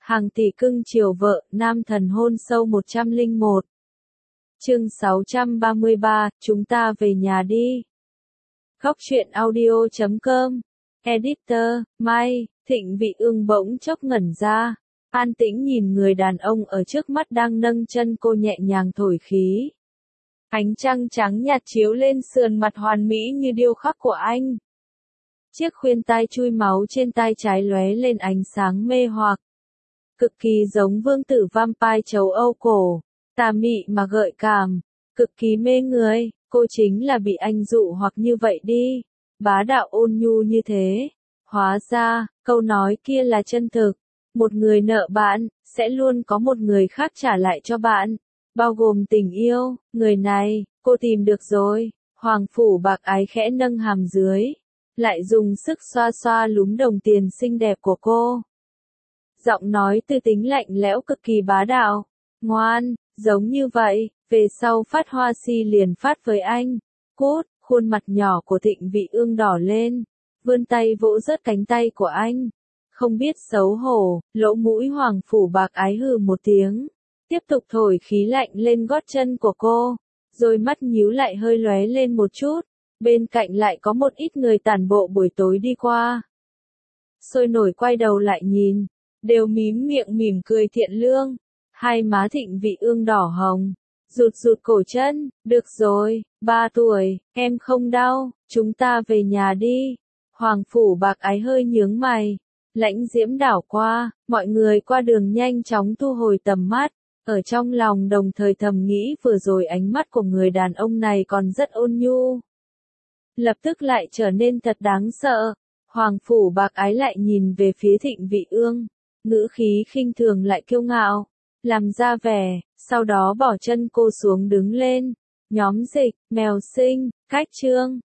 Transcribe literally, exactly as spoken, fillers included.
Hàng tỷ cưng chiều vợ, nam thần hôn sâu một trăm lẻ một. Chương sáu trăm ba mươi ba, chúng ta về nhà đi. Góc truyện audio chấm com. Editor, Mai, Thịnh Vị Ương bỗng chốc ngẩn ra, an tĩnh nhìn người đàn ông ở trước mắt đang nâng chân cô nhẹ nhàng thổi khí. Ánh trăng trắng nhạt chiếu lên sườn mặt hoàn mỹ như điêu khắc của anh. Chiếc khuyên tai chui máu trên tai trái lóe lên ánh sáng mê hoặc. Cực kỳ giống vương tử vampire châu Âu cổ, tà mị mà gợi cảm, cực kỳ mê người, cô chính là bị anh dụ hoặc như vậy đi, bá đạo ôn nhu như thế. Hóa ra, câu nói kia là chân thực, một người nợ bạn, sẽ luôn có một người khác trả lại cho bạn, bao gồm tình yêu, người này, cô tìm được rồi. Hoàng phủ bạc ái khẽ nâng hàm dưới, lại dùng sức xoa xoa lúm đồng tiền xinh đẹp của cô. Giọng nói tư tính lạnh lẽo cực kỳ bá đạo. Ngoan, giống như vậy, về sau phát hoa si liền phát với anh. Cút, khuôn mặt nhỏ của Thịnh Vị Ương đỏ lên, vươn tay vỗ rớt cánh tay của anh. Không biết xấu hổ, lỗ mũi hoàng phủ bạc ái hừ một tiếng, tiếp tục thổi khí lạnh lên gót chân của cô, rồi mắt nhíu lại hơi lóe lên một chút. Bên cạnh lại có một ít người tản bộ buổi tối đi qua. Sôi nổi quay đầu lại nhìn, đều mím miệng mỉm cười thiện lương. Hai má Thịnh Vị Ương đỏ hồng, rụt rụt cổ chân, được rồi, ba tuổi, em không đau, chúng ta về nhà đi. Hoàng phủ bạc ái hơi nhướng mày, lãnh diễm đảo qua, mọi người qua đường nhanh chóng thu hồi tầm mắt, ở trong lòng đồng thời thầm nghĩ vừa rồi ánh mắt của người đàn ông này còn rất ôn nhu. Lập tức lại trở nên thật đáng sợ. Hoàng phủ bạc ái lại nhìn về phía Thịnh Vị Ương, ngữ khí khinh thường lại kiêu ngạo, làm ra vẻ, sau đó bỏ chân cô xuống đứng lên. Nhóm dịch, mèo sinh, cách chương.